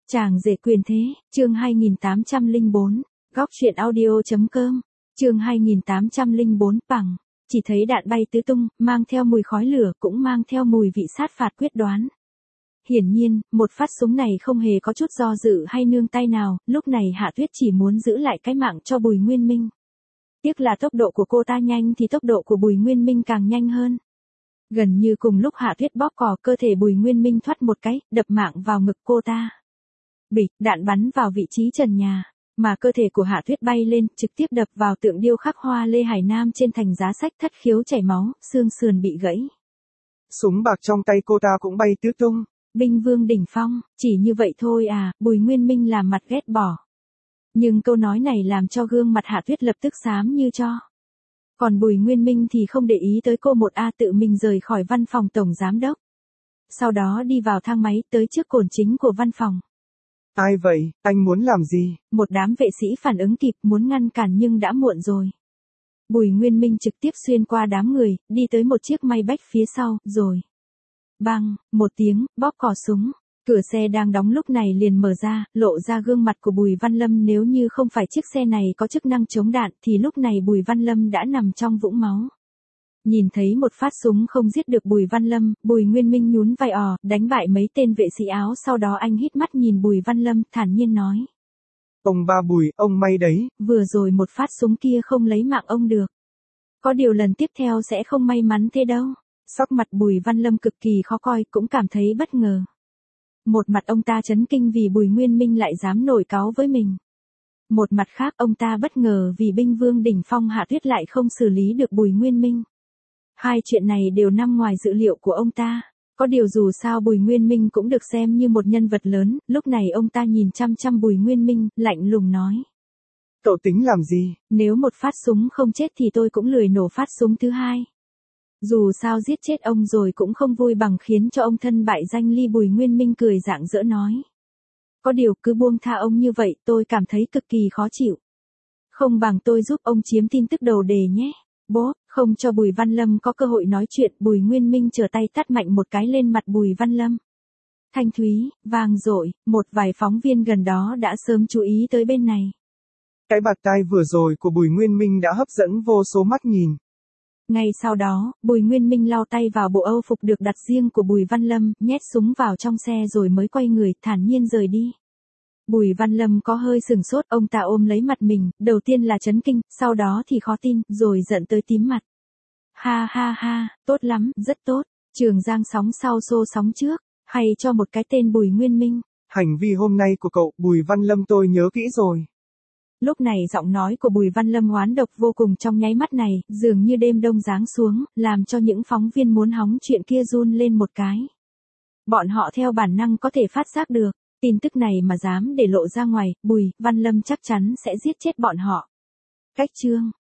Chàng rể quyền thế, chương 2804, góc truyện audio.com, chương 2804, bằng, chỉ thấy đạn bay tứ tung, mang theo mùi khói lửa cũng mang theo mùi vị sát phạt quyết đoán. Hiển nhiên, một phát súng này không hề có chút do dự hay nương tay nào, lúc này Hạ Tuyết chỉ muốn giữ lại cái mạng cho Bùi Nguyên Minh. Tiếc là tốc độ của cô ta nhanh thì tốc độ của Bùi Nguyên Minh càng nhanh hơn. Gần như cùng lúc Hạ Tuyết bóp cò, cơ thể Bùi Nguyên Minh thoát một cái, đập mạng vào ngực cô ta. Bịch, đạn bắn vào vị trí trần nhà, mà cơ thể của Hạ Tuyết bay lên, trực tiếp đập vào tượng điêu khắc hoa Lê Hải Nam trên thành giá sách, thất khiếu chảy máu, xương sườn bị gãy. Súng bạc trong tay cô ta cũng bay tứ tung. Binh vương đỉnh phong, chỉ như vậy thôi à, Bùi Nguyên Minh làm mặt ghét bỏ. Nhưng câu nói này làm cho gương mặt Hạ Tuyết lập tức xám như tro. Còn Bùi Nguyên Minh thì không để ý tới cô một a, tự mình rời khỏi văn phòng tổng giám đốc. Sau đó đi vào thang máy tới trước cổng chính của văn phòng. Ai vậy, anh muốn làm gì? Một đám vệ sĩ phản ứng kịp muốn ngăn cản nhưng đã muộn rồi. Bùi Nguyên Minh trực tiếp xuyên qua đám người, đi tới một chiếc Maybach phía sau, rồi. Bang, một tiếng, bóp cò súng. Cửa xe đang đóng lúc này liền mở ra, lộ ra gương mặt của Bùi Văn Lâm. Nếu như không phải chiếc xe này có chức năng chống đạn thì lúc này Bùi Văn Lâm đã nằm trong vũng máu. Nhìn thấy một phát súng không giết được Bùi Văn Lâm, Bùi Nguyên Minh nhún vai đánh bại mấy tên vệ sĩ áo. Sau đó anh hít mắt nhìn Bùi Văn Lâm, thản nhiên nói. Ông ba Bùi, ông may đấy. Vừa rồi một phát súng kia không lấy mạng ông được. Có điều lần tiếp theo sẽ không may mắn thế đâu. Sắc mặt Bùi Văn Lâm cực kỳ khó coi, cũng cảm thấy bất ngờ. Một mặt ông ta chấn kinh vì Bùi Nguyên Minh lại dám nổi cáu với mình. Một mặt khác ông ta bất ngờ vì binh vương đỉnh phong Hạ Tuyết lại không xử lý được Bùi Nguyên Minh. Hai chuyện này đều nằm ngoài dự liệu của ông ta. Có điều dù sao Bùi Nguyên Minh cũng được xem như một nhân vật lớn, lúc này ông ta nhìn chăm chăm Bùi Nguyên Minh, lạnh lùng nói. Cậu tính làm gì? Nếu một phát súng không chết thì tôi cũng lười nổ phát súng thứ hai. Dù sao giết chết ông rồi cũng không vui bằng khiến cho ông thân bại danh ly. Bùi Nguyên Minh cười rạng rỡ nói. Có điều cứ buông tha ông như vậy tôi cảm thấy cực kỳ khó chịu. Không bằng tôi giúp ông chiếm tin tức đầu đề nhé. Bố, không cho Bùi Văn Lâm có cơ hội nói chuyện, Bùi Nguyên Minh trở tay tát mạnh một cái lên mặt Bùi Văn Lâm. Thanh thúy, vang dội, một vài phóng viên gần đó đã sớm chú ý tới bên này. Cái bạt tai vừa rồi của Bùi Nguyên Minh đã hấp dẫn vô số mắt nhìn. Ngay sau đó, Bùi Nguyên Minh lau tay vào bộ âu phục được đặt riêng của Bùi Văn Lâm, nhét súng vào trong xe rồi mới quay người, thản nhiên rời đi. Bùi Văn Lâm có hơi sừng sốt, ông ta ôm lấy mặt mình, đầu tiên là chấn kinh, sau đó thì khó tin, rồi giận tới tím mặt. Ha ha ha, tốt lắm, rất tốt, Trường Giang sóng sau xô sóng trước, hay cho một cái tên Bùi Nguyên Minh. Hành vi hôm nay của cậu, Bùi Văn Lâm tôi nhớ kỹ rồi. Lúc này giọng nói của Bùi Văn Lâm oán độc vô cùng, trong nháy mắt này, dường như đêm đông giáng xuống, làm cho những phóng viên muốn hóng chuyện kia run lên một cái. Bọn họ theo bản năng có thể phát giác được, tin tức này mà dám để lộ ra ngoài, Bùi Văn Lâm chắc chắn sẽ giết chết bọn họ. Cách chương